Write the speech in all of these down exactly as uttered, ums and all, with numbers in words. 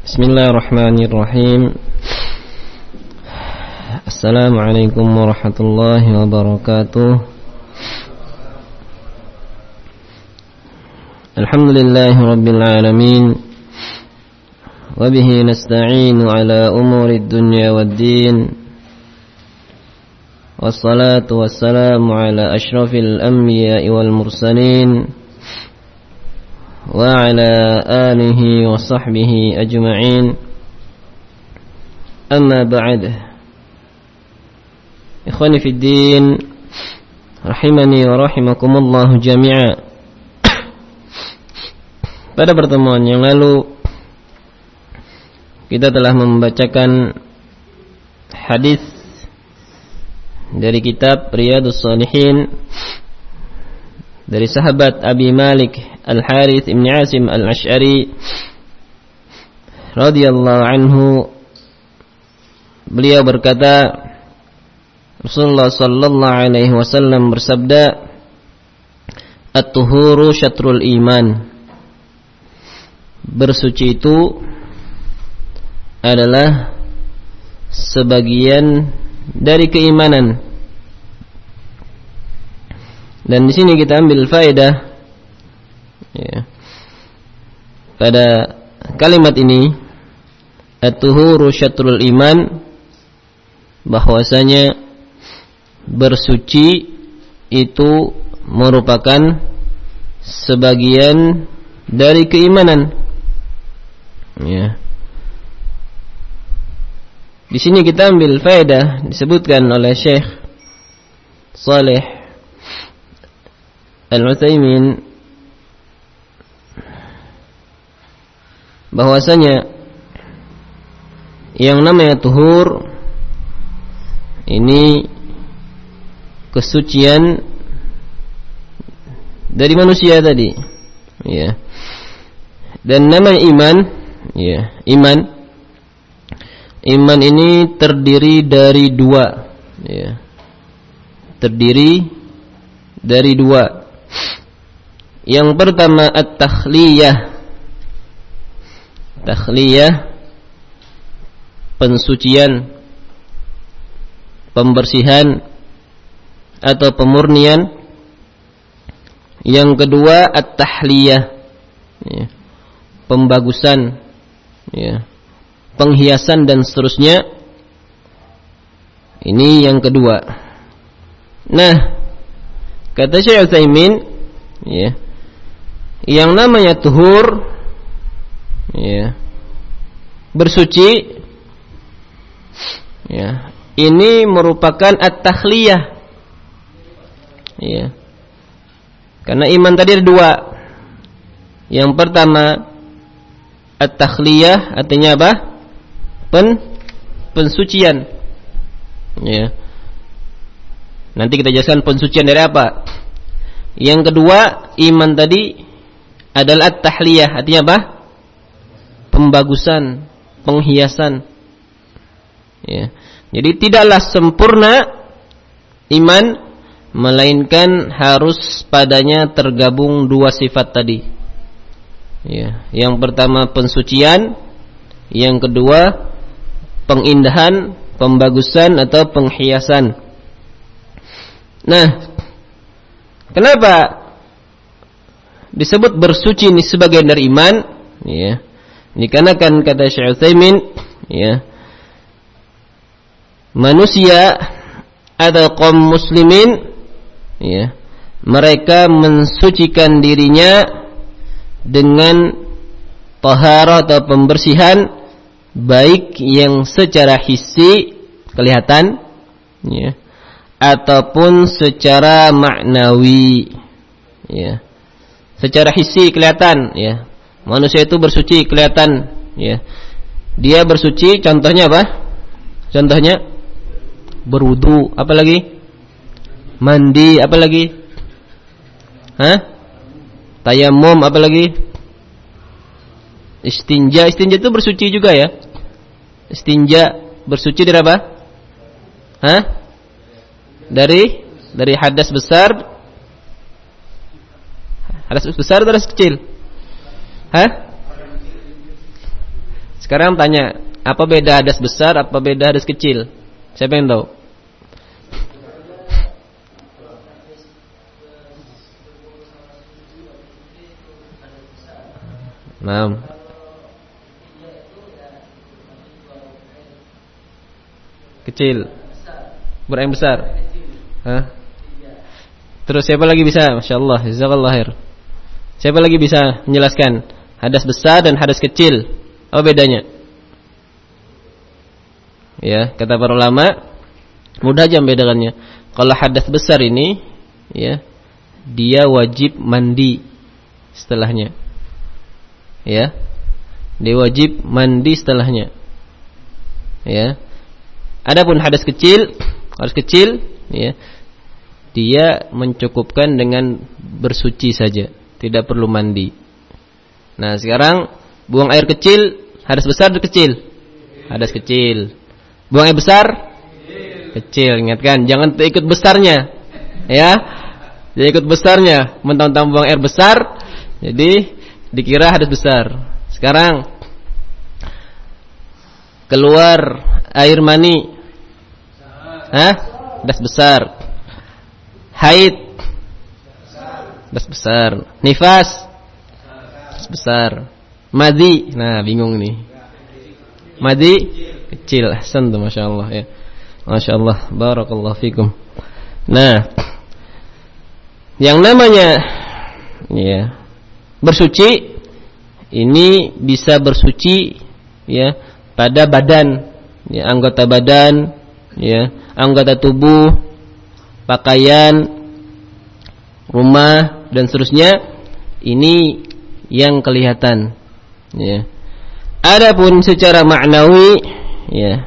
Bismillahirrahmanirrahim. Assalamualaikum warahmatullahi wabarakatuh. Alhamdulillahi rabbil alamin. Wabihi nasta'inu ala umuri dunya waddin. Wassalatu wassalamu ala ashrafil anbiya'i wal mursalin wa ala alihi wa sahbihi ajma'in. Amma ba'd. Ikhwani fid din, rahimani wa rahimakumullah jami'a. Pada pertemuan yang lalu kita telah membacakan hadis dari kitab Riyadhus Shalihin dari sahabat Abi Malik Al-Harith Ibn Asim Al-Ash'ari radhiyallahu anhu. Beliau berkata, Rasulullah sallallahu alaihi wasallam bersabda, "At-tuhuru syatrul iman." Bersuci itu adalah sebagian dari keimanan. Dan di sini kita ambil faedah ya, pada kalimat ini, at-tuhuru syatrul iman, bahwasanya bersuci itu merupakan sebagian dari keimanan. Ya. Di sini kita ambil faedah disebutkan oleh Syekh Shalih Al-Utsaimin bahwasanya yang namanya tuhur ini kesucian dari manusia tadi, ya. Dan namanya iman, ya, iman. Iman ini terdiri dari dua, ya. Terdiri dari dua. Yang pertama at-takhliyah. Takhliyah, pensucian, pembersihan atau pemurnian. Yang kedua at-tahliyah, ya, pembagusan, ya, penghiasan dan seterusnya. Ini yang kedua. Nah, kata Syekh Utsaimin, ya, yang namanya tuhur, ya, bersuci, ya, ini merupakan at-takhliyah, ya. Karena iman tadi ada dua. Yang pertama at-takhliyah, artinya apa? Pen pensucian, ya. Nanti kita jelaskan pensucian dari apa. Yang kedua, iman tadi adalah at-tahliyah, artinya apa? Pembagusan, penghiasan, ya. Jadi tidaklah sempurna iman, melainkan harus padanya tergabung dua sifat tadi, ya. Yang pertama pensucian, yang kedua pengindahan, pembagusan atau penghiasan. Nah, kenapa disebut bersuci ini sebagian dari iman? Ya, dikarenakan kata Syekh Utsaimin, ya, manusia atau kaum muslimin, ya, mereka mensucikan dirinya dengan taharah atau pembersihan, baik yang secara hissi kelihatan, ya, ataupun secara maknawi, ya. Secara hissi kelihatan, ya. Manusia itu bersuci kelihatan, ya. Dia bersuci, contohnya apa? Contohnya berwudu, apa lagi? Mandi, apa lagi? Hah? Tayamum, apa lagi? Istinja, istinja itu bersuci juga, ya. Istinja bersuci dari apa? Hah? Dari dari hadas besar. Hadas besar atau hadas kecil? Hah? Sekarang tanya, apa beda hadas besar, apa beda hadas kecil? Siapa yang tahu? Nah, kecil, buang air besar. Hah? Terus siapa lagi bisa? Masya Allah, jazakallah khair. Siapa lagi bisa menjelaskan hadas besar dan hadas kecil? Apa bedanya? Ya, kata para ulama, mudah aja membedakannya. Kalau hadas besar ini, ya, dia wajib mandi setelahnya. Ya, dia wajib mandi setelahnya. Ya. Adapun hadas kecil, hadas kecil, ya, dia mencukupkan dengan bersuci saja, tidak perlu mandi. Nah, sekarang buang air kecil, hadas besar atau kecil? Hadas kecil. Buang air besar? Kecil. Ingatkan, jangan ikut besarnya. Ya. Jangan ikut besarnya, mentang-mentang buang air besar, jadi dikira hadas besar. Sekarang keluar air mani, hah? Hadas besar. Haid, hadas besar. Nifas, hadas besar. Madi, nah bingung nih. Madi kecil. Ahsan tuh, masya Allah ya. Masya Allah, barakallahu fikum. Nah, yang namanya ya bersuci ini bisa bersuci ya pada badan, ya, anggota badan, ya, anggota tubuh, pakaian, rumah dan seterusnya. Ini yang kelihatan, ya. Adapun secara maknawi, ya,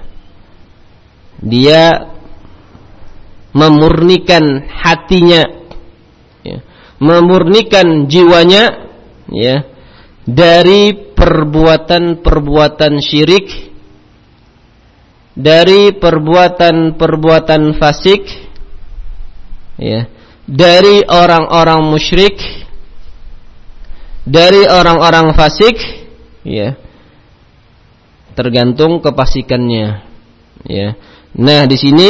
dia memurnikan hatinya, ya, memurnikan jiwanya, ya, dari perbuatan-perbuatan syirik, dari perbuatan-perbuatan fasik, ya, dari orang-orang musyrik, dari orang-orang fasik, ya, tergantung kefasikannya, ya. Nah, di sini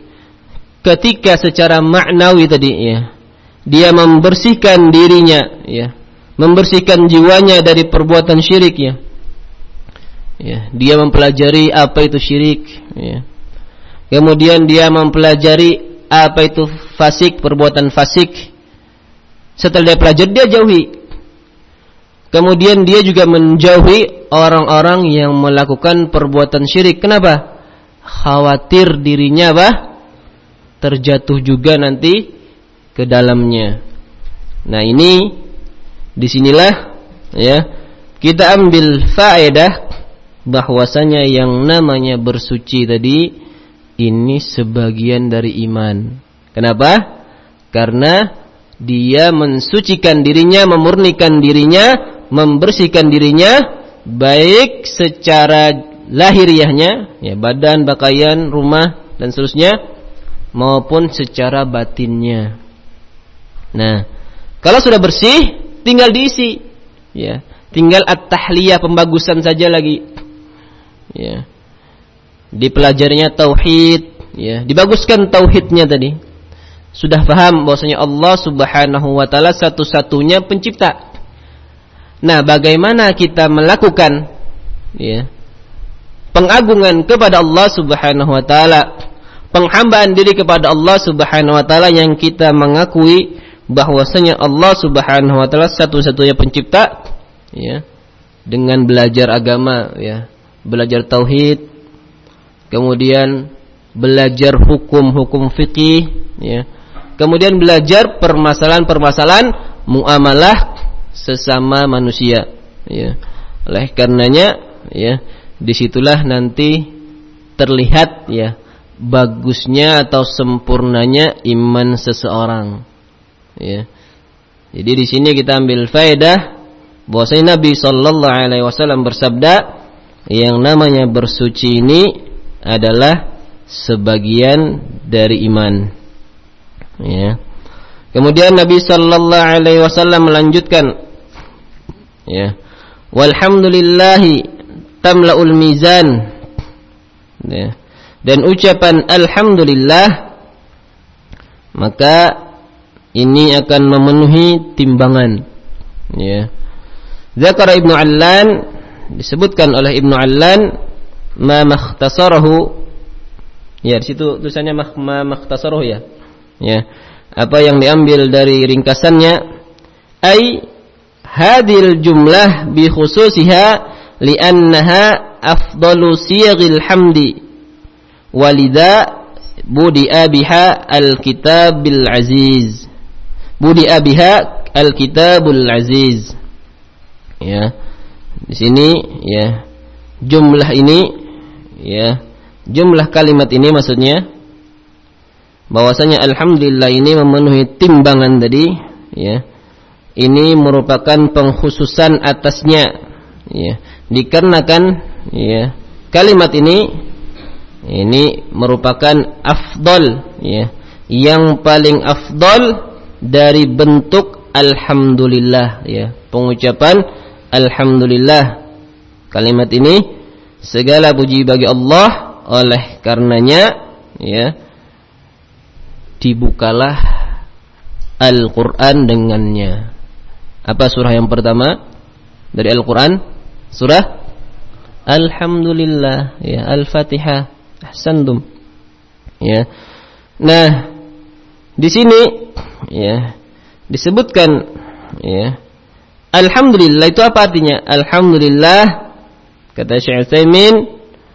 ketika secara maknawi tadi, ya, dia membersihkan dirinya, ya, membersihkan jiwanya dari perbuatan syirik, ya. Ya, dia mempelajari apa itu syirik, ya. Kemudian dia mempelajari apa itu fasik, perbuatan fasik. Setelah dia pelajari, dia jauhi. Kemudian dia juga menjauhi orang-orang yang melakukan perbuatan syirik. Kenapa? Khawatir dirinya apa? Terjatuh juga nanti ke dalamnya. Nah, ini disinilah, ya, kita ambil faedah bahwasanya yang namanya bersuci tadi ini sebagian dari iman. Kenapa? Karena dia mensucikan dirinya, memurnikan dirinya, membersihkan dirinya, baik secara lahiriahnya, ya, badan, pakaian, rumah dan seterusnya, maupun secara batinnya. Nah, kalau sudah bersih, tinggal diisi, ya, tinggal at-tahliyah, pembagusan saja lagi, ya, dipelajarinya tauhid, ya, dibaguskan tauhidnya tadi. Sudah paham bahwasanya Allah Subhanahu wa taala satu-satunya pencipta. Nah, bagaimana kita melakukan, ya, pengagungan kepada Allah Subhanahu wa taala, penghambaan diri kepada Allah Subhanahu wa taala yang kita mengakui bahwasanya Allah Subhanahu wa taala satu-satunya pencipta, ya, dengan belajar agama, ya, belajar tauhid, kemudian belajar hukum-hukum fikih, ya, kemudian belajar permasalahan-permasalahan muamalah sesama manusia, ya. Oleh karenanya, ya, disitulah nanti terlihat, ya, bagusnya atau sempurnanya iman seseorang, ya. Jadi di sini kita ambil faedah bahwasanya Nabi sallallahu alaihi wasallam bersabda, yang namanya bersuci ini adalah sebagian dari iman, ya. Kemudian Nabi sallallahu alaihi wasallam melanjutkan, ya, walhamdulillahi tamla'ul mizan. Ya. Dan ucapan alhamdulillah, maka ini akan memenuhi timbangan. Ya. Zakara Ibnu Allan, disebutkan oleh Ibnu Allan, ma makhtasarahu. Ya, di situ tulisannya ma makhtasarahu ya. Ya. Apa yang diambil dari ringkasannya, ai hadil jumlah bi khususiha li'annaha afdalu siyaghil hamdi walidha budi'a biha al-kitabil aziz. Budi'a biha al-kitabul aziz. Ya. Di sini ya, jumlah ini ya, jumlah kalimat ini maksudnya bahwasanya alhamdulillah ini memenuhi timbangan tadi ya. Ini merupakan pengkhususan atasnya ya. Dikarenakan ya, kalimat ini ini merupakan afdal ya, yang paling afdal dari bentuk alhamdulillah ya, pengucapan alhamdulillah. Kalimat ini segala puji bagi Allah, oleh karenanya ya, dibukalah Al-Qur'an dengannya. Apa surah yang pertama dari Al-Qur'an? Surah Alhamdulillah ya, Al-Fatihah. Ahsantum. Ya. Nah, di sini ya disebutkan ya, alhamdulillah itu apa artinya? Alhamdulillah, kata Syekh Utsaimin,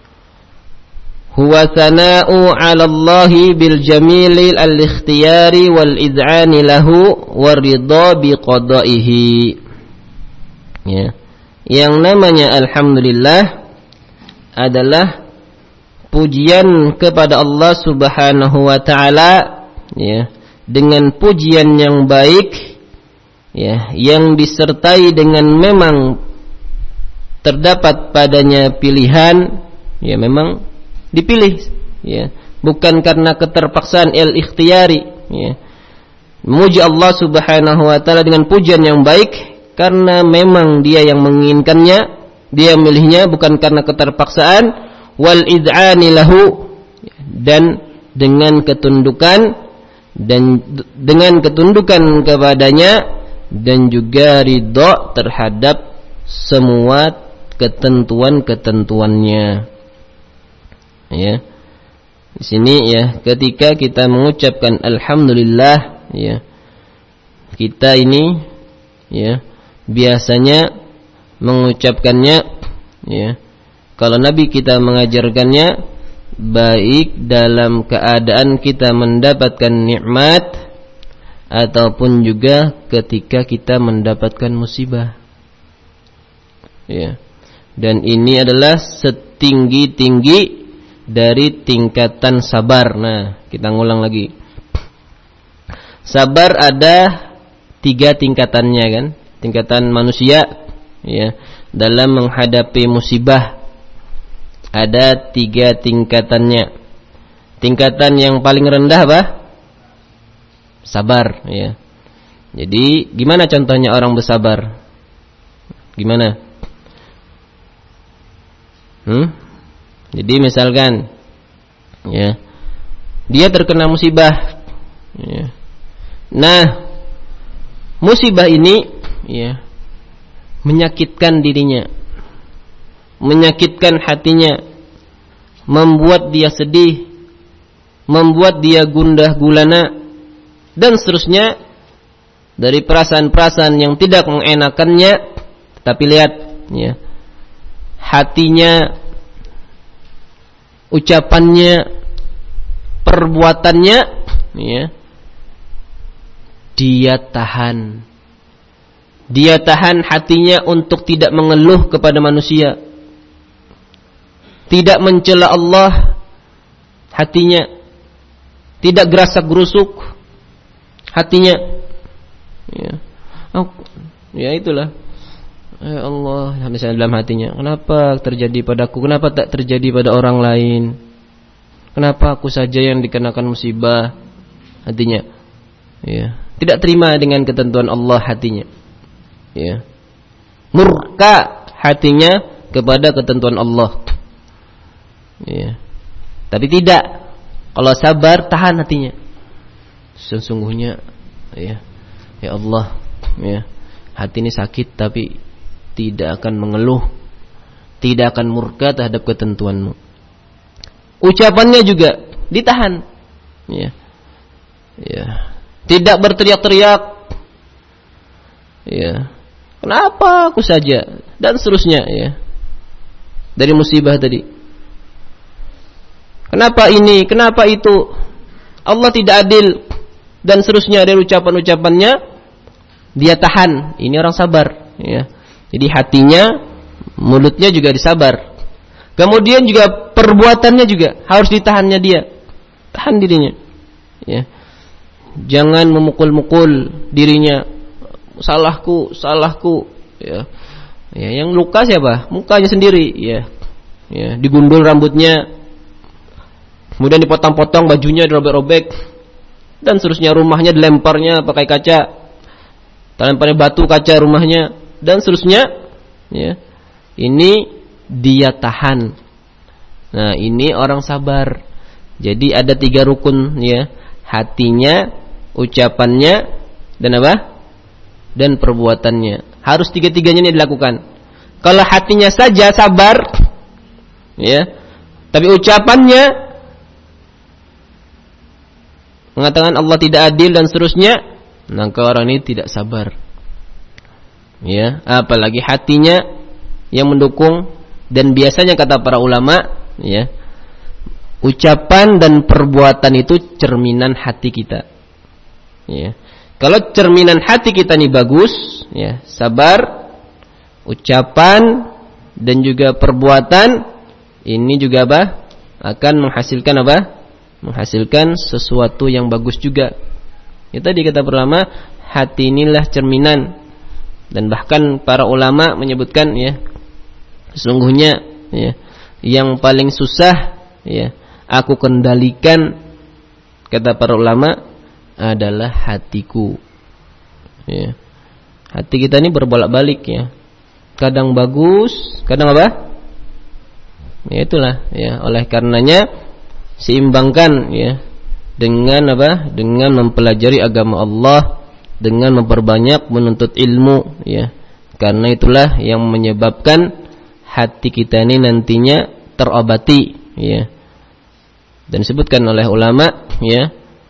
huwa thana'u 'ala Allahi bil jamili al-ikhtiyari wal id'ani lahu waridha bi qada'ihi. Ya. Yang namanya alhamdulillah adalah pujian kepada Allah Subhanahu wa taala ya, dengan pujian yang baik ya, yang disertai dengan memang terdapat padanya pilihan ya, memang dipilih ya, bukan karena keterpaksaan al-ikhtiyari ya. Memuji Allah Subhanahu wa taala dengan pujian yang baik karena memang dia yang menginginkannya, dia memilihnya, bukan karena keterpaksaan. Wal id'ani lahu, dan dengan ketundukan, dan dengan ketundukan kepadanya, dan juga ridha terhadap semua ketentuan-ketentuannya. Ya. Di sini ya, ketika kita mengucapkan alhamdulillah ya, kita ini ya biasanya mengucapkannya ya, kalau Nabi kita mengajarkannya baik dalam keadaan kita mendapatkan nikmat ataupun juga ketika kita mendapatkan musibah ya. Dan ini adalah setinggi-tinggi dari tingkatan sabar. Nah, kita ngulang lagi. Sabar ada tiga tingkatannya kan? Tingkatan manusia ya, dalam menghadapi musibah ada tiga tingkatannya. Tingkatan yang paling rendah apa? Sabar ya. Jadi gimana contohnya orang bersabar? Gimana? Hmm? Jadi misalkan ya, dia terkena musibah ya. Nah, musibah ini ya menyakitkan dirinya, menyakitkan hatinya, membuat dia sedih, membuat dia gundah gulana, dan seterusnya dari perasaan-perasaan yang tidak mengenakannya. Tapi lihat ya, hatinya, ucapannya, perbuatannya ya, dia tahan. Dia tahan hatinya untuk tidak mengeluh kepada manusia, tidak mencela Allah hatinya, tidak gerasak gerusuk hatinya ya. Oh, ya itulah, ya Allah, misalnya dalam hatinya, kenapa terjadi padaku, kenapa tak terjadi pada orang lain, kenapa aku saja yang dikenakan musibah hatinya ya. Tidak terima dengan ketentuan Allah hatinya ya. Murka hatinya kepada ketentuan Allah. Ya. Tapi tidak. Kalau sabar, tahan hatinya. Sesungguhnya, ya, ya Allah, ya, hati ini sakit tapi tidak akan mengeluh, tidak akan murka terhadap ketentuanmu. Ucapannya juga ditahan, ya, ya, tidak berteriak-teriak, ya, kenapa aku saja, dan seterusnya, ya, dari musibah tadi. Kenapa ini, kenapa itu, Allah tidak adil, dan seterusnya dari ucapan-ucapannya, dia tahan. Ini orang sabar, ya. Jadi hatinya, mulutnya juga disabar. Kemudian juga perbuatannya juga harus ditahannya dia. Tahan dirinya. Ya. Jangan memukul-mukul dirinya. Salahku, salahku. Ya. Ya, yang luka siapa? Mukanya sendiri. Ya. Ya. Digundul rambutnya. Kemudian dipotong-potong bajunya, dirobek-robek. Dan seterusnya rumahnya dilemparnya pakai kaca. Lemparin batu kaca rumahnya. Dan seterusnya. Ya. Ini dia tahan. Nah, ini orang sabar. Jadi ada tiga rukun, ya. Hatinya, ucapannya, dan apa? Dan perbuatannya. Harus tiga-tiganya ini dilakukan. Kalau hatinya saja sabar, ya, tapi ucapannya mengatakan Allah tidak adil dan seterusnya, maka orang ini tidak sabar. Ya, apalagi hatinya yang mendukung. Dan biasanya kata para ulama, ya, ucapan dan perbuatan itu cerminan hati kita. Ya. Kalau cerminan hati kita ini bagus, ya, sabar, ucapan dan juga perbuatan, ini juga apa? Akan menghasilkan apa? Menghasilkan sesuatu yang bagus juga. Ya, tadi kata para ulama, hati inilah cerminan. Dan bahkan para ulama menyebutkan, ya, sesungguhnya, ya, yang paling susah, ya, aku kendalikan, kata para ulama, adalah hatiku. Ya. Hati kita ini berbolak-balik, ya. Kadang bagus, kadang apa? Ya itulah, ya. Oleh karenanya seimbangkan, ya, dengan apa? Dengan mempelajari agama Allah, dengan memperbanyak menuntut ilmu, ya. Karena itulah yang menyebabkan hati kita ini nantinya terobati, ya. Dan disebutkan oleh ulama, ya,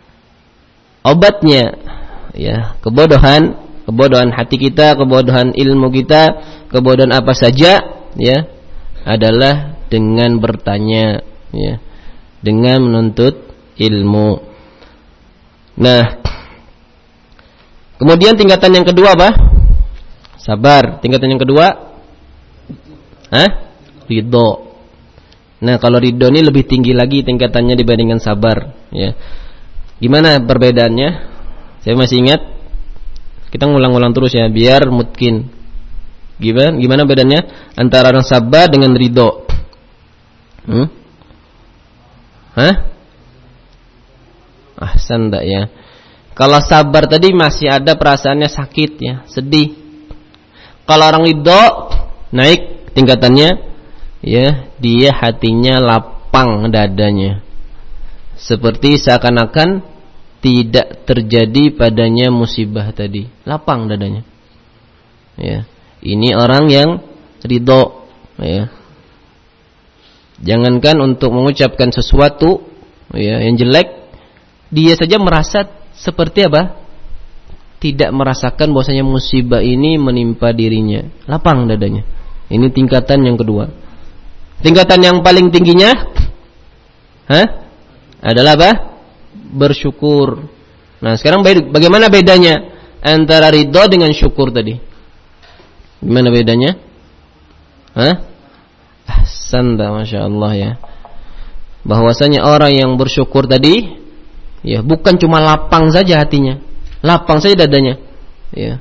obatnya, ya, kebodohan, kebodohan hati kita, kebodohan ilmu kita, kebodohan apa saja, ya, adalah dengan bertanya, ya, dengan menuntut ilmu. Nah, kemudian tingkatan yang kedua apa? Sabar. Tingkatan yang kedua, Hah? Ridho. Nah, kalau ridho ini lebih tinggi lagi tingkatannya dibandingkan sabar, ya. Gimana perbedaannya? Saya masih ingat. Kita ngulang-ulang terus, ya, biar mungkin. Gimana? Gimana bedanya antara orang sabar dengan ridho? Hmm? Hah? Ahsan, enggak, ya. Kalau sabar tadi masih ada perasaannya sakit, ya, sedih. Kalau orang ridho naik tingkatannya, ya, dia hatinya lapang dadanya, seperti seakan-akan tidak terjadi padanya musibah tadi, lapang dadanya, ya. Ini orang yang ridho, ya. Jangankan untuk mengucapkan sesuatu, ya, yang jelek, dia saja merasa seperti apa? Tidak merasakan bahwasanya musibah ini menimpa dirinya, lapang dadanya. Ini tingkatan yang kedua. Tingkatan yang paling tingginya, hah? Adalah apa? Bersyukur. Nah, sekarang bagaimana bedanya antara ridho dengan syukur tadi? Gimana bedanya? Hah? Ahsan, masya Allah, ya. Bahwasanya orang yang bersyukur tadi, ya, bukan cuma lapang saja hatinya, lapang saja dadanya, ya.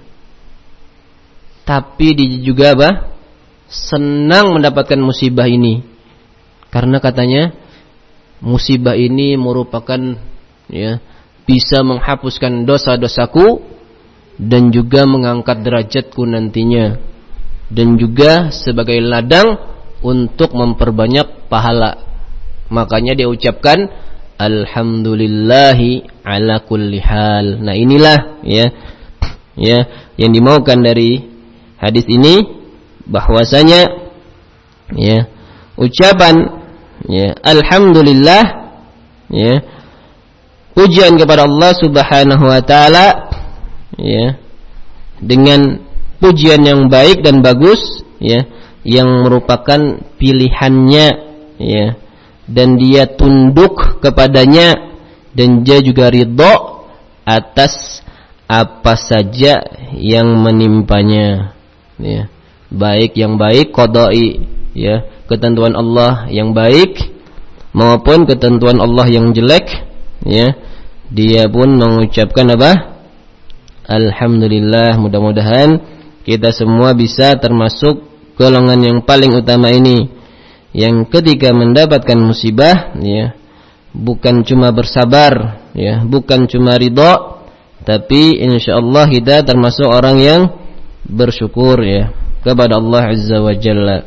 Tapi dia juga apa? Senang mendapatkan musibah ini, karena katanya musibah ini merupakan, ya, bisa menghapuskan dosa-dosaku dan juga mengangkat derajatku nantinya. dan juga sebagai ladang untuk memperbanyak pahala. Makanya dia ucapkan alhamdulillahi ala kulli hal. Nah, inilah ya ya yang dimaukan dari hadis ini, bahwasanya ya ucapan ya alhamdulillah ya pujian kepada Allah Subhanahu wa taala ya dengan pujian yang baik dan bagus ya yang merupakan pilihannya ya, dan dia tunduk kepadanya dan dia juga ridho atas apa saja yang menimpanya ya, baik yang baik qadai ya, ketentuan Allah yang baik maupun ketentuan Allah yang jelek ya, dia pun mengucapkan apa? Alhamdulillah. Mudah-mudahan kita semua bisa termasuk golongan yang paling utama ini, yang ketika mendapatkan musibah ya bukan cuma bersabar ya, bukan cuma ridha, tapi insyaallah kita termasuk orang yang bersyukur ya kepada Allah Azza wa Jalla.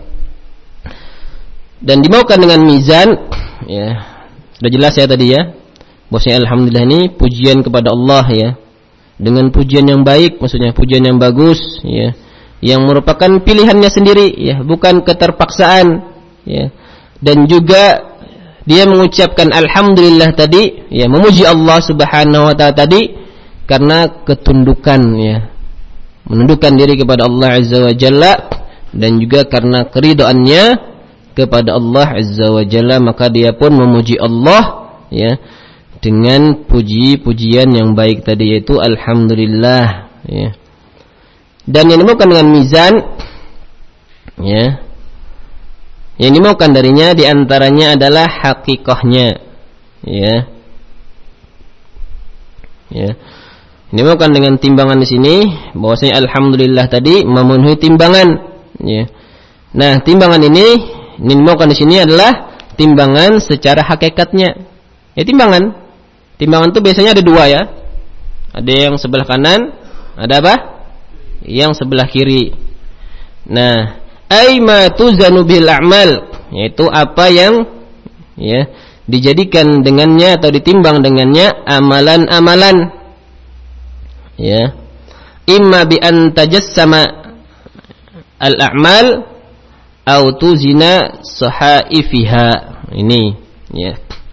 Dan dimaukan dengan mizan ya, sudah jelas ya tadi ya, bahwasanya alhamdulillah ini pujian kepada Allah ya, dengan pujian yang baik, maksudnya pujian yang bagus ya, yang merupakan pilihannya sendiri ya, bukan keterpaksaan ya. Dan juga dia mengucapkan alhamdulillah tadi ya, memuji Allah Subhanahu wa taala tadi karena ketundukan ya, menundukkan diri kepada Allah Azza wa Jalla, dan juga karena keridhaannya kepada Allah Azza wa Jalla, maka dia pun memuji Allah ya dengan puji-pujian yang baik tadi, yaitu alhamdulillah ya. Dan yang dimaukan dengan mizan ya, yang dimaukan darinya diantaranya adalah hakikahnya ya ya. Yang dimaukan dengan timbangan di sini bahwasanya alhamdulillah tadi memenuhi timbangan ya. Nah, timbangan ini ini dimaukan di sini adalah timbangan secara hakikatnya. Ya, timbangan. Timbangan itu biasanya ada dua ya. Ada yang sebelah kanan, ada apa? Yang sebelah kiri. Nah, ai ma tuzanu bil a'mal, yaitu apa yang ya dijadikan dengannya atau ditimbang dengannya amalan-amalan. Ya. Imma bi an tajassama al-a'mal au tuzina sahaifiha. Ini ya.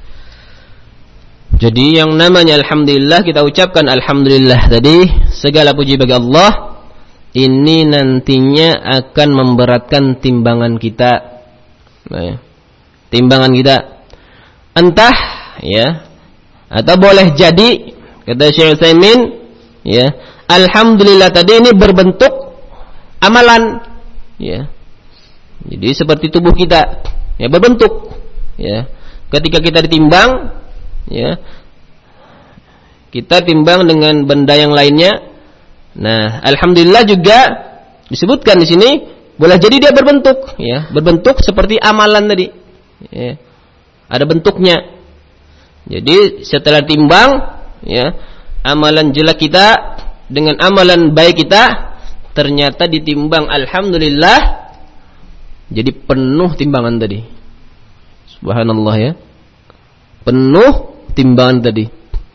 Jadi yang namanya alhamdulillah, kita ucapkan alhamdulillah tadi, segala puji bagi Allah, ini nantinya akan memberatkan timbangan kita. Nah, timbangan kita entah ya, atau boleh jadi kata Syekh Utsaimin ya, alhamdulillah tadi ini berbentuk amalan ya. Jadi seperti tubuh kita ya, berbentuk ya. Ketika kita ditimbang ya, kita timbang dengan benda yang lainnya. Nah, alhamdulillah juga disebutkan di sini boleh jadi dia berbentuk ya, berbentuk seperti amalan tadi ya, ada bentuknya. Jadi setelah timbang ya, amalan jelek kita dengan amalan baik kita ternyata ditimbang, alhamdulillah jadi penuh timbangan tadi. Subhanallah ya, penuh timbangan tadi.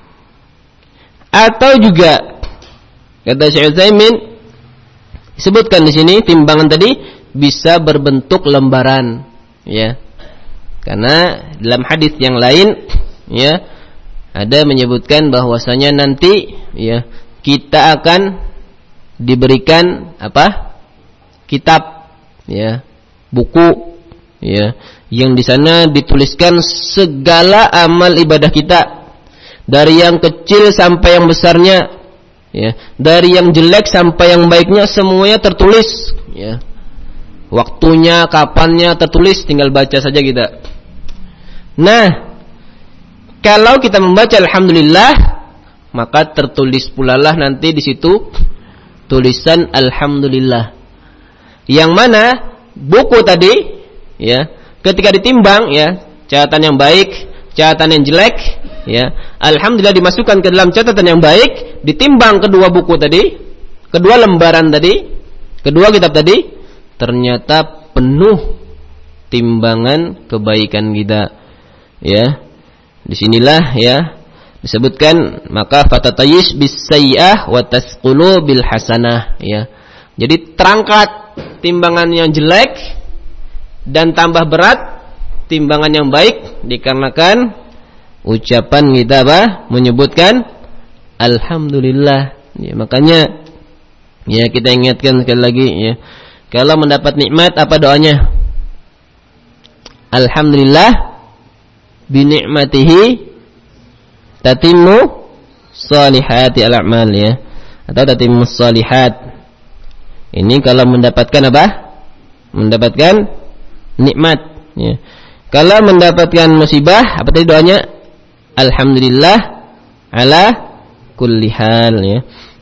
Atau juga kata Syekh Utsaimin disebutkan di sini timbangan tadi bisa berbentuk lembaran ya. Karena dalam hadis yang lain ya ada menyebutkan bahwasanya nanti ya kita akan diberikan apa? Kitab ya, buku ya, yang di sana dituliskan segala amal ibadah kita, dari yang kecil sampai yang besarnya ya, dari yang jelek sampai yang baiknya, semuanya tertulis ya. Waktunya, kapannya tertulis, tinggal baca saja kita. Nah, kalau kita membaca alhamdulillah, maka tertulis pula lah nanti di situ tulisan alhamdulillah. Yang mana buku tadi ya, ketika ditimbang ya, catatan yang baik, catatan yang jelek ya, alhamdulillah dimasukkan ke dalam catatan yang baik, ditimbang kedua buku tadi, kedua lembaran tadi, kedua kitab tadi, ternyata penuh timbangan kebaikan kita. Ya. Disinilah ya disebutkan maka fatatayyish bis sayyi'ah wa tasqulu bil hasanah ya. Jadi terangkat timbangan yang jelek dan tambah berat timbangan yang baik dikarenakan ucapan kita apa? Menyebutkan alhamdulillah. Ya, makanya ya kita ingatkan sekali lagi ya. Kalau mendapat nikmat apa doanya? Alhamdulillah bi ni'matihi tatimmu salihati al-a'mal ya. Atau tatimmu salihat. Ini kalau mendapatkan apa? Mendapatkan nikmat ya. Kalau mendapatkan musibah apa tadi doanya? Alhamdulillah ala kulli hal ya.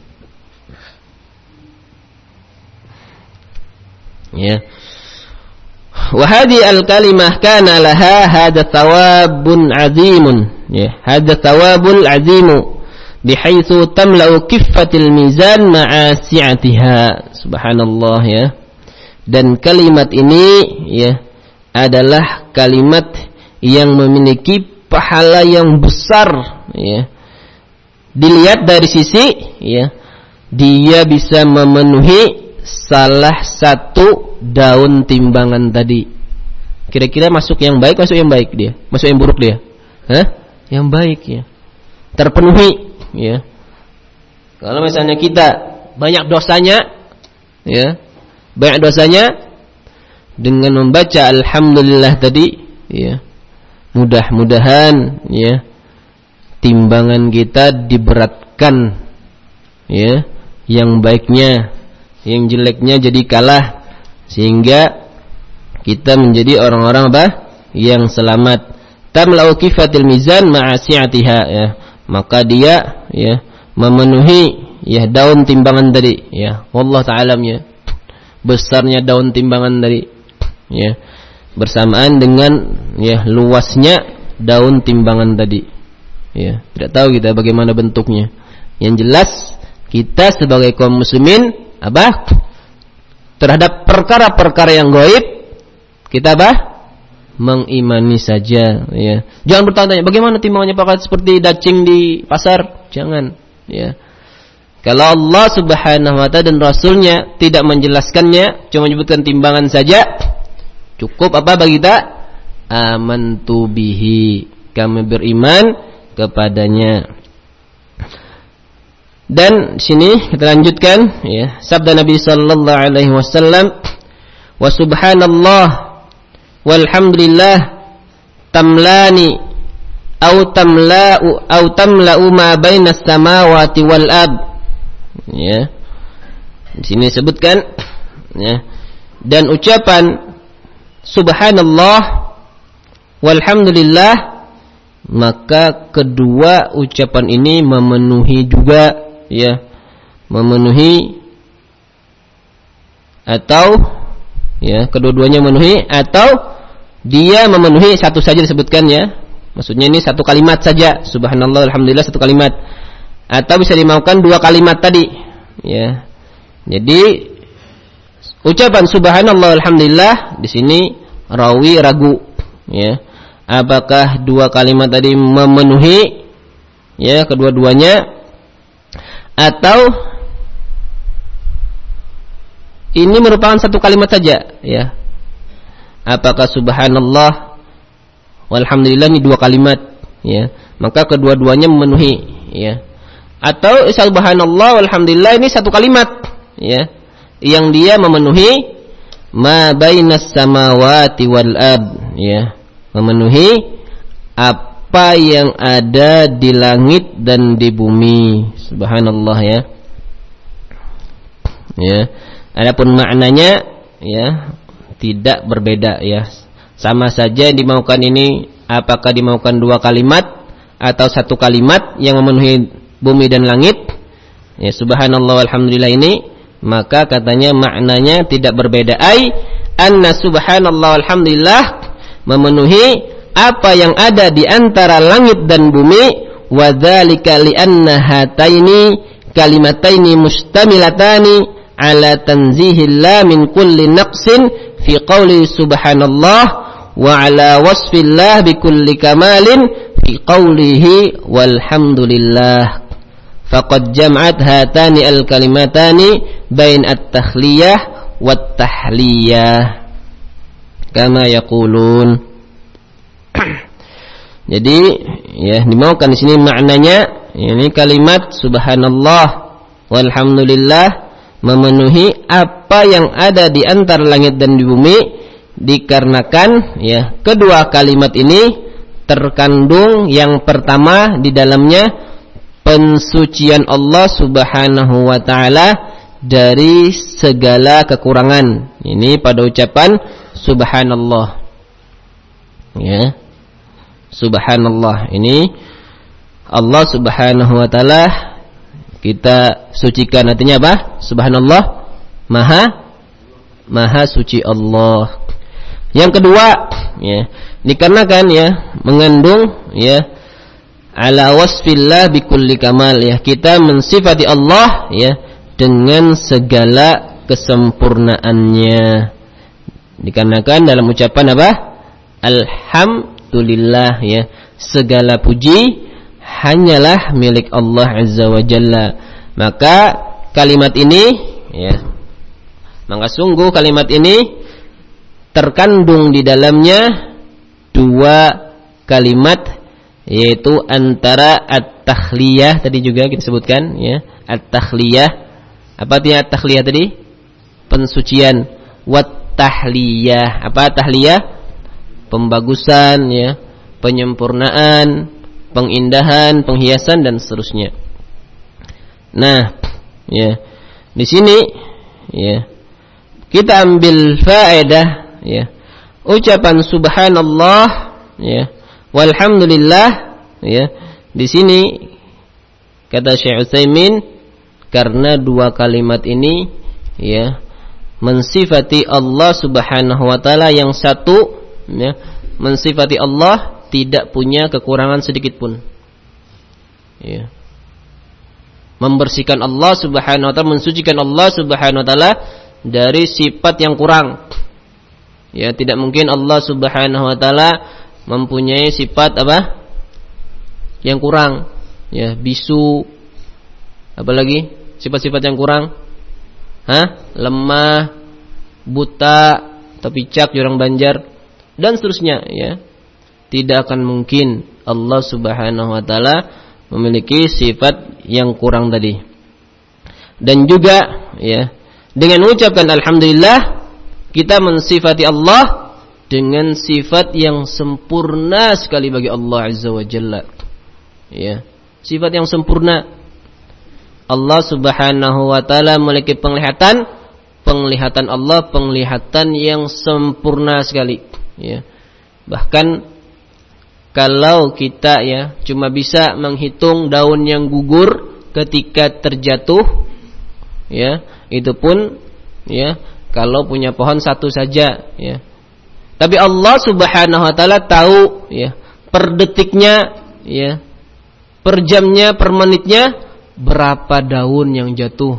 Ya. Wa hadhihi al-kalimah kana laha hadha thawabun 'azimun ya. Hadha thawabul 'azimu bihaitsu tamla'u kiffatil mizan ma'a si'atiha. Subhanallah ya. Dan kalimat ini ya adalah kalimat yang memiliki pahala yang besar ya. Dilihat dari sisi ya dia bisa memenuhi salah satu daun timbangan tadi. Kira-kira masuk yang baik, masuk yang baik dia, masuk yang buruk dia? Hah? Yang baik ya. Terpenuhi ya. Kalau misalnya kita banyak dosanya ya, banyak dosanya dengan membaca alhamdulillah tadi ya. Mudah-mudahan ya timbangan kita diberatkan ya, yang baiknya, yang jeleknya jadi kalah sehingga kita menjadi orang-orang apa? Yang selamat. Tamla'u kifatil mizan ma'asiatiha ya. Maka dia ya memenuhi ya daun timbangan tadi ya. Wallahu ta'ala ya. Besarnya daun timbangan tadi ya. Bersamaan dengan ya luasnya daun timbangan tadi. Ya, tidak tahu kita bagaimana bentuknya. Yang jelas kita sebagai kaum muslimin apa? Terhadap perkara-perkara yang gaib kita apa? Mengimani saja ya. Jangan bertanya bagaimana timbangannya pakai seperti daging di pasar, jangan ya. Kalau Allah Subhanahu wa taala dan Rasulnya tidak menjelaskannya, cuma menyebutkan timbangan saja, cukup apa bagi kita? Amantu bihi, kami beriman kepadanya. Dan sini kita lanjutkan ya, sabda Nabi sallallahu alaihi wasallam, wa subhanallah walhamdulillah tamlani au tamla'u au tamla'u ma bainas samawati wal ard. Ya. Di sini disebutkan ya, dan ucapan subhanallah walhamdulillah, maka kedua ucapan ini memenuhi juga ya, memenuhi atau ya kedua-duanya memenuhi atau dia memenuhi satu saja disebutkan ya. Maksudnya ini satu kalimat saja, subhanallah alhamdulillah satu kalimat, atau bisa dimaukan dua kalimat tadi ya. Jadi ucapan subhanallah alhamdulillah di sini rawi ragu ya. Apakah dua kalimat tadi memenuhi ya kedua-duanya atau ini merupakan satu kalimat saja ya. Apakah subhanallah walhamdulillah ini dua kalimat ya, maka kedua-duanya memenuhi ya. Atau subhanallah walhamdulillah ini satu kalimat ya, yang dia memenuhi ma bainas samawati wal ard ya, memenuhi apa yang ada di langit dan di bumi. Subhanallah ya. Ya. Adapun maknanya ya tidak berbeda ya. Sama saja dimaukan ini apakah dimaukan dua kalimat atau satu kalimat yang memenuhi bumi dan langit. Ya subhanallah walhamdulillah ini maka katanya maknanya tidak berbeda. Ai anna subhanallah walhamdulillah memenuhi apa yang ada di antara langit dan bumi, wa dzalika li anna hataini kalimataini mustamilatani ala tanzihillah min kulli naqsin fi qawli subhanallah wa ala wasfillah bi kulli kamalin fi qawlihi walhamdulillah. Faqad jam'at hatani al-kalimatani bain at-takhliyah wat-tahliyah kama yaqulun. Jadi ya dimaukan di sini maknanya ini kalimat subhanallah walhamdulillah memenuhi apa yang ada di antara langit dan di bumi, dikarenakan ya kedua kalimat ini terkandung yang pertama di dalamnya pensucian Allah Subhanahu wa taala dari segala kekurangan. Ini pada ucapan subhanallah. Ya. Subhanallah, ini Allah Subhanahu wa taala kita sucikan, artinya apa? Subhanallah, maha maha suci Allah. Yang kedua, ya, dikarenakan ya mengandung ya ala wasfillah bikulli kamal, ya, kita mensifati Allah ya dengan segala kesempurnaannya. Dikarenakan dalam ucapan apa? Alhamdulillah. Alhamdulillah, ya, segala puji hanyalah milik Allah Azza wa Jalla. Maka kalimat ini ya, maka sungguh kalimat ini terkandung di dalamnya dua kalimat, yaitu antara at-takhliyah tadi juga kita sebutkan ya, at-takhliyah. Apa artinya at-takhliyah tadi? Pensucian. Wat-tahliyah. Apa tahliyah? Pembagusan ya, penyempurnaan, pengindahan, penghiasan dan seterusnya. Nah, ya. Di sini ya kita ambil faedah ya. Ucapan subhanallah ya, walhamdulillah ya. Di sini kata Syekh Utsaimin karena dua kalimat ini ya mensifati Allah Subhanahu wa taala yang satu ya, mensifati Allah tidak punya kekurangan sedikit pun. Ya. Membersihkan Allah Subhanahu wa taala, mensucikan Allah Subhanahu wa taala dari sifat yang kurang. Ya, tidak mungkin Allah Subhanahu wa taala mempunyai sifat apa? Yang kurang. Ya, bisu. Apalagi sifat-sifat yang kurang? Hah? Lemah, buta, atau picak, jurang banjar dan seterusnya ya. Tidak akan mungkin Allah Subhanahu wa taala memiliki sifat yang kurang tadi. Dan juga ya, dengan mengucapkan alhamdulillah kita mensifati Allah dengan sifat yang sempurna sekali bagi Allah Azza wa Jalla. Ya, sifat yang sempurna. Allah Subhanahu wa taala memiliki penglihatan, penglihatan Allah penglihatan yang sempurna sekali. Ya. Bahkan kalau kita ya cuma bisa menghitung daun yang gugur ketika terjatuh ya, itu pun ya kalau punya pohon satu saja ya. Tapi Allah Subhanahu wa taala tahu ya per detiknya ya, per jamnya, per menitnya berapa daun yang jatuh.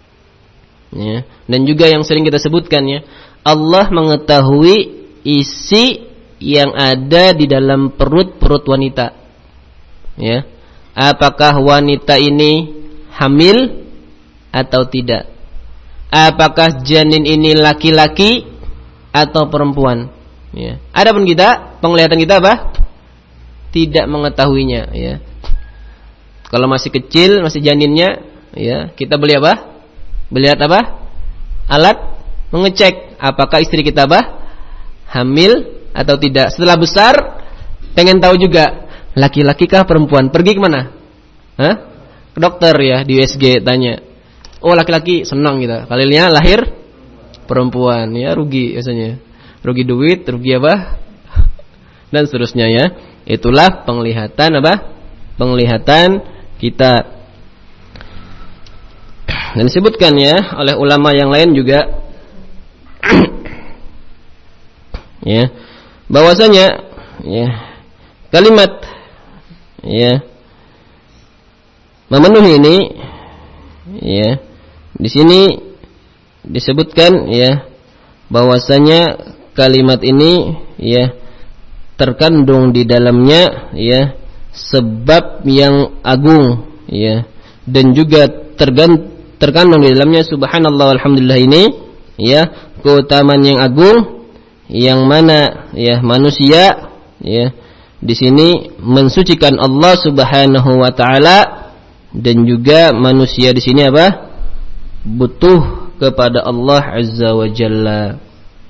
Ya. Dan juga yang sering kita sebutkan ya, Allah mengetahui isi yang ada di dalam perut-perut wanita. Ya. Apakah wanita ini hamil atau tidak? Apakah janin ini laki-laki atau perempuan? Ya. Adapun kita, penglihatan kita apa? Tidak mengetahuinya, ya. Kalau masih kecil, masih janinnya, ya, kita beli apa? Melihat apa? Alat mengecek apakah istri kita apa? Hamil atau tidak. Setelah besar, pengen tahu juga laki-laki kah perempuan? Pergi kemana? Hah? Ke dokter ya, di U S G tanya. Oh laki-laki, senang kita. Kalinya lahir perempuan, ya rugi biasanya. Rugi duit, rugi apa? Dan seterusnya ya. Itulah penglihatan apa? Penglihatan kita. Dan disebutkan ya oleh ulama yang lain juga ya, bahwasanya ya kalimat ya memenuhi ini ya, di sini disebutkan ya bahwasanya kalimat ini ya terkandung di dalamnya ya sebab yang agung ya, dan juga tergan, terkandung di dalamnya subhanallah walhamdulillah ini ya keutamaan yang agung, yang mana ya manusia ya di sini mensucikan Allah Subhanahu wa taala, dan juga manusia di sini apa? Butuh kepada Allah Azza wa Jalla.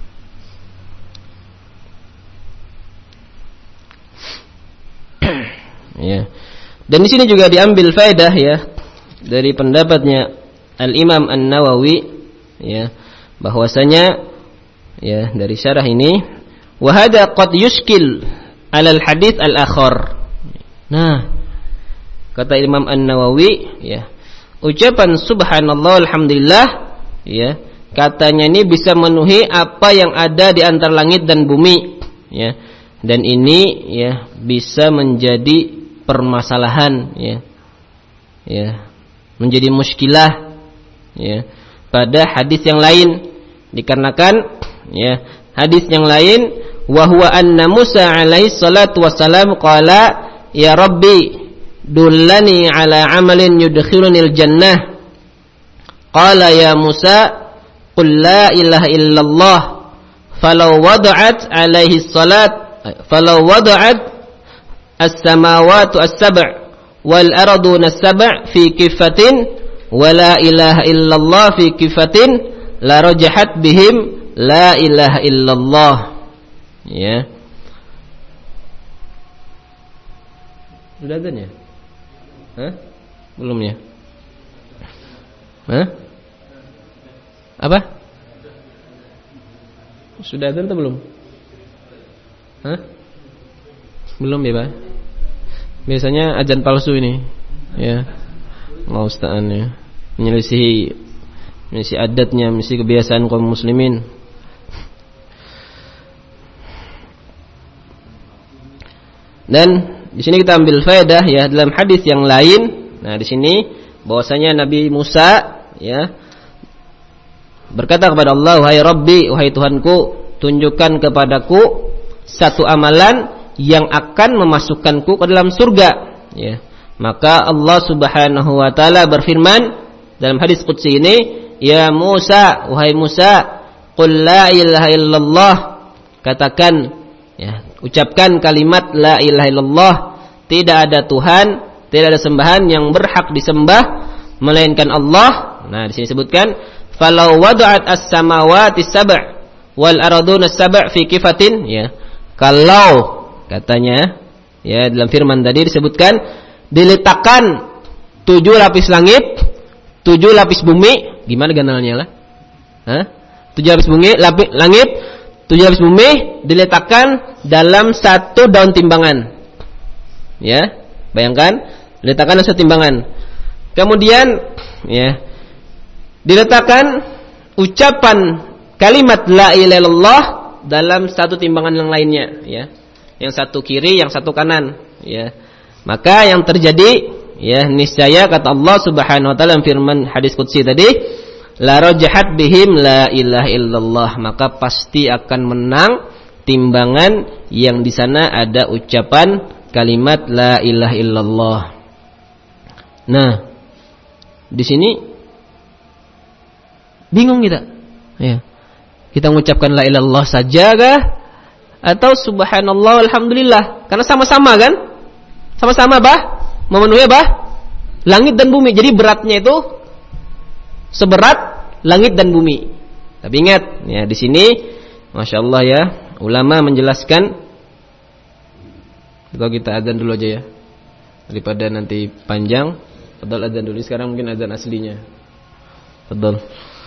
Ya. Dan di sini juga diambil faedah ya dari pendapatnya Al-Imam An-Nawawi ya, bahwasanya ya dari syarah ini wa hadza qad yushkil 'ala al-hadits al-akhar. Nah, kata Imam An-Nawawi ya, ucapan subhanallah alhamdulillah ya, katanya ini bisa memenuhi apa yang ada di antara langit dan bumi ya. Dan ini ya bisa menjadi permasalahan ya. Ya, menjadi muskilah ya pada hadis yang lain, dikarenakan ya hadis yang lain wa huwa anna Musa alaihi salatu wassalam qala ya rabbi dullani ala amalin yudkhilunil jannah. Qala ya Musa qul la ilaha illallah falau wada'at alaihi salat falau wada'at as-samawati as-sab' wal arduna as-sab' fi kifatin wa la ilaha illallah fi kifatin la rajahat bihim la ilaha illallah. Ya. Sudah azan ya? Hah? Belum ya? Hah? Apa? Sudah azan atau belum? Hah? Belum ya, Pak? Biasanya azan palsu ini. Ya. Mau ustaan ya. Menyelisihi menyelisihi adatnya, menyelisihi kebiasaan kaum muslimin. Dan di sini kita ambil faedah ya dalam hadis yang lain. Nah, di sini bahwasanya Nabi Musa ya berkata kepada Allah, "Wahai Rabbi, wahai Tuhanku, tunjukkan kepadaku satu amalan yang akan memasukkanku ke dalam surga." Ya. Maka Allah Subhanahu wa taala berfirman dalam hadis qudsi ini, "Ya Musa, wahai Musa, qul la ilaha illallah." Katakan ya, ucapkan kalimat la ilaha illallah, tidak ada Tuhan, tidak ada sembahan yang berhak disembah melainkan Allah. Nah, di sini disebutkan falau wada'at as-samawati sab' wal arduna sab' fi kifatin ya. Kalau katanya ya dalam firman tadi disebutkan diletakkan tujuh lapis langit, tujuh lapis bumi, gimana ganalnya lah? Hah? Tujuh lapis bumi, lapis langit, tujuh lapis bumi diletakkan dalam satu daun timbangan. Ya, bayangkan diletakkan dalam satu timbangan. Kemudian ya diletakkan ucapan kalimat la ilaha illallah dalam satu timbangan yang lainnya ya. Yang satu kiri, yang satu kanan ya. Maka yang terjadi ya niscaya kata Allah Subhanahu wa taala dalam firman hadis qudsi tadi, la rajahat bihim la ilaha illallah, maka pasti akan menang timbangan yang di sana ada ucapan kalimat la ilaha illallah. Nah, di sini bingung kita. Ya. Kita mengucapkan la ilaha illallah saja kah atau subhanallah alhamdulillah? Karena sama-sama kan? Sama-sama bah memenuhi bah langit dan bumi. Jadi beratnya itu seberat langit dan bumi. Tapi ingat ya di sini Masya Allah ya, ulama menjelaskan. Kalau kita azan dulu aja ya, daripada nanti panjang. Padahal azan dulu, sekarang mungkin azan aslinya. Padahal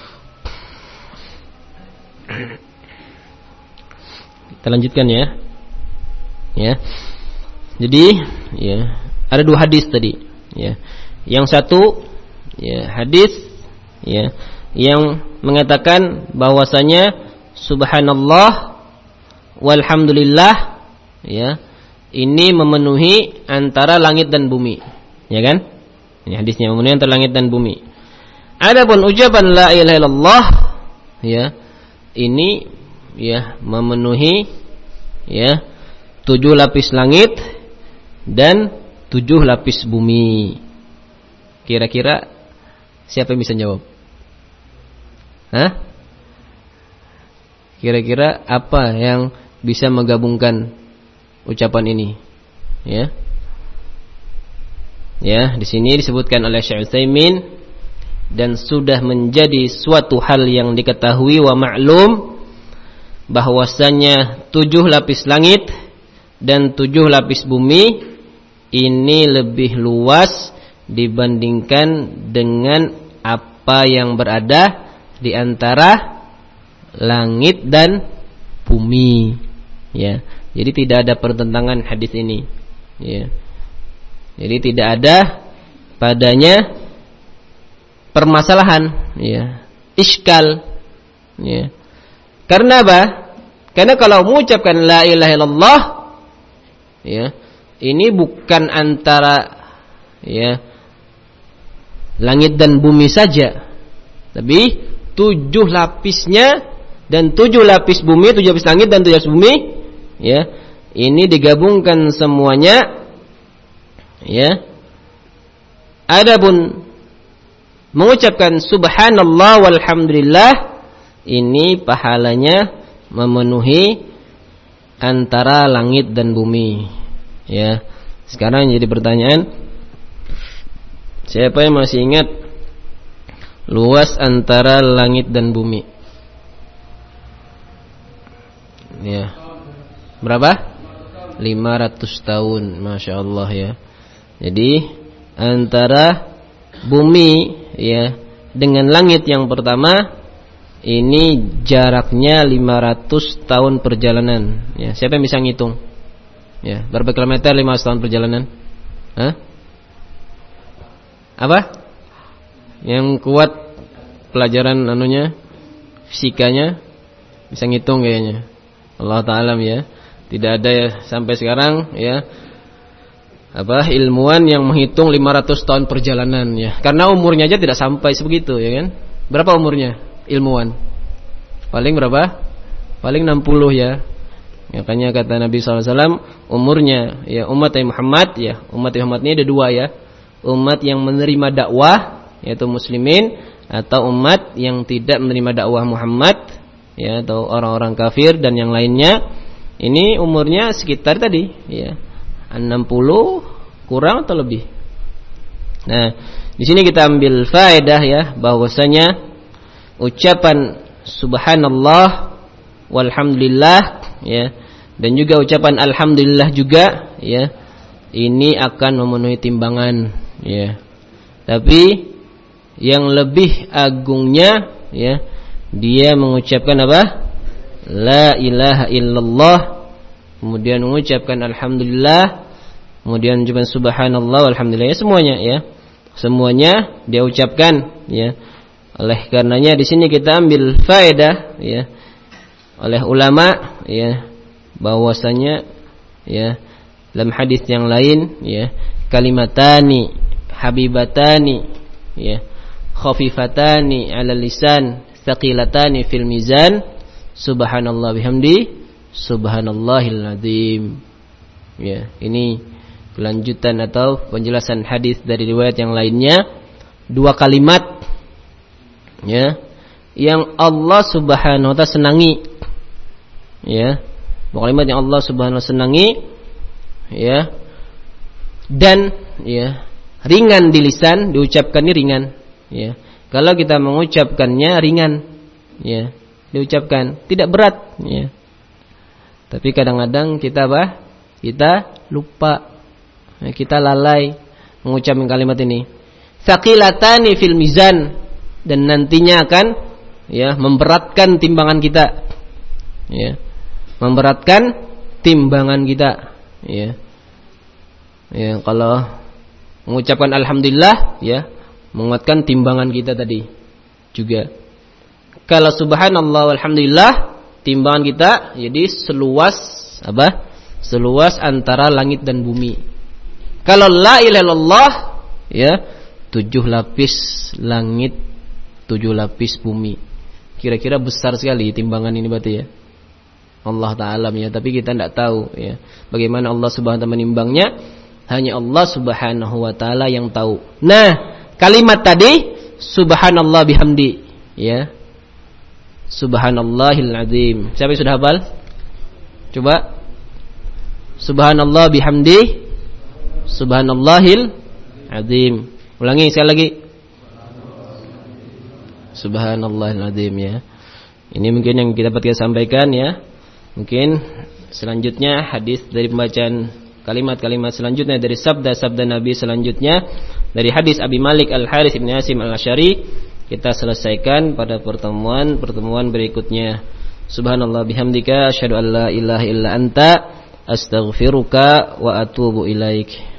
kita lanjutkan ya. Ya. Jadi ya ada dua hadis tadi ya. Yang satu ya hadis ya yang mengatakan bahwasanya subhanallah walhamdulillah ya ini memenuhi antara langit dan bumi, ya kan? Ini hadisnya memenuhi antara langit dan bumi. Adapun ucapan la ilaha illallah ya ini ya memenuhi ya tujuh lapis langit dan tujuh lapis bumi. Kira-kira siapa yang bisa jawab? Hah? Kira-kira apa yang bisa menggabungkan ucapan ini? Ya. Ya, di sini disebutkan oleh Syekh Utsaimin dan sudah menjadi suatu hal yang diketahui wa ma'lum bahwasanya tujuh lapis langit dan tujuh lapis bumi ini lebih luas dibandingkan dengan apa yang berada di antara langit dan bumi. Ya, jadi tidak ada pertentangan hadis ini. Ya. Jadi tidak ada padanya permasalahan, ya, iskal, ya. Karena apa? Karena kalau mengucapkan la ilaha illallah, ya, ini bukan antara, ya, langit dan bumi saja, tapi tujuh lapisnya dan tujuh lapis bumi, tujuh lapis langit dan tujuh lapis bumi, ya, ini digabungkan semuanya. Ya. Adapun mengucapkan subhanallah walhamdulillah ini pahalanya memenuhi antara langit dan bumi. Ya. Sekarang jadi pertanyaan, siapa yang masih ingat luas antara langit dan bumi? Ya. Berapa? lima ratus tahun, Masya Allah ya. Jadi antara bumi ya dengan langit yang pertama ini jaraknya lima ratus tahun perjalanan. Ya, siapa yang bisa ngitung? Ya, berapa kilometer lima ratus tahun perjalanan? Hah? Apa? Yang kuat pelajaran anunya, fisikanya bisa ngitung kayaknya. Allah Ta'ala ya. Tidak ada ya sampai sekarang ya apa ilmuwan yang menghitung lima ratus tahun perjalanan ya. Karena umurnya aja tidak sampai sebegitu ya kan. Berapa umurnya ilmuwan? Paling berapa? Paling enam puluh ya. Makanya kata Nabi shallallahu alaihi wasallam umurnya ya umat Muhammad ya. Umat Muhammad ini ada dua ya. Umat yang menerima dakwah yaitu muslimin atau umat yang tidak menerima dakwah Muhammad ya atau orang-orang kafir dan yang lainnya. Ini umurnya sekitar tadi ya enam puluh kurang atau lebih. Nah, di sini kita ambil faedah ya bahwasanya ucapan subhanallah walhamdulillah ya dan juga ucapan alhamdulillah juga ya ini akan memenuhi timbangan ya. Tapi yang lebih agungnya ya dia mengucapkan apa? La ilaha illallah, kemudian mengucapkan alhamdulillah, kemudian mengucapkan subhanallah walhamdulillah ya, semuanya ya. Semuanya dia ucapkan ya. Oleh karenanya di sini kita ambil faedah ya oleh ulama ya bahwasanya ya dalam hadis yang lain ya kalimatani habibatani ya khafifatani 'ala lisan tsaqilatani fil mizan subhanallah bihamdi subhanallahil azim. Ya, ini kelanjutan atau penjelasan hadis dari riwayat yang lainnya. Dua kalimat ya yang Allah Subhanahu wa taala senangi. Ya. Dua kalimat yang Allah Subhanahu wa taala senangi ya. Dan ya, ringan di lisan, diucapkannya ringan ya. Kalau kita mengucapkannya ringan ya. Diucapkan tidak berat ya. Tapi kadang-kadang kita apa? Kita lupa ya, kita lalai mengucapkan kalimat ini. Saqilatani fil mizan dan nantinya akan ya memberatkan timbangan kita. Ya. Memberatkan timbangan kita ya. Ya, kalau mengucapkan alhamdulillah ya menguatkan timbangan kita tadi juga. Kalau subhanallah walhamdulillah timbangan kita jadi seluas apa? Seluas antara langit dan bumi. Kalau la ilaha illallah ya tujuh lapis langit, tujuh lapis bumi. kira-kira besar sekali timbangan ini berarti ya. Allah Ta'ala ya, tapi kita tidak tahu ya bagaimana Allah Subhanahu wa taala menimbangnya. Hanya Allah Subhanahu wa taala yang tahu. Nah, kalimat tadi subhanallah bihamdi ya. Subhanallahil azim. Siapa yang sudah hafal? Coba. Subhanallah bihamdi subhanallahil azim. Ulangi sekali lagi. Subhanallahil azim ya. Ini mungkin yang kita dapat sampaikan ya. Mungkin selanjutnya hadis dari pembacaan kalimat-kalimat selanjutnya dari sabda-sabda Nabi selanjutnya dari hadis Abi Malik Al-Harits bin Asim Al-Asy'ari kita selesaikan pada pertemuan-pertemuan berikutnya. Subhanallah bihamdika asyhadu an la ilaha illa anta astaghfiruka wa atubu ilaik.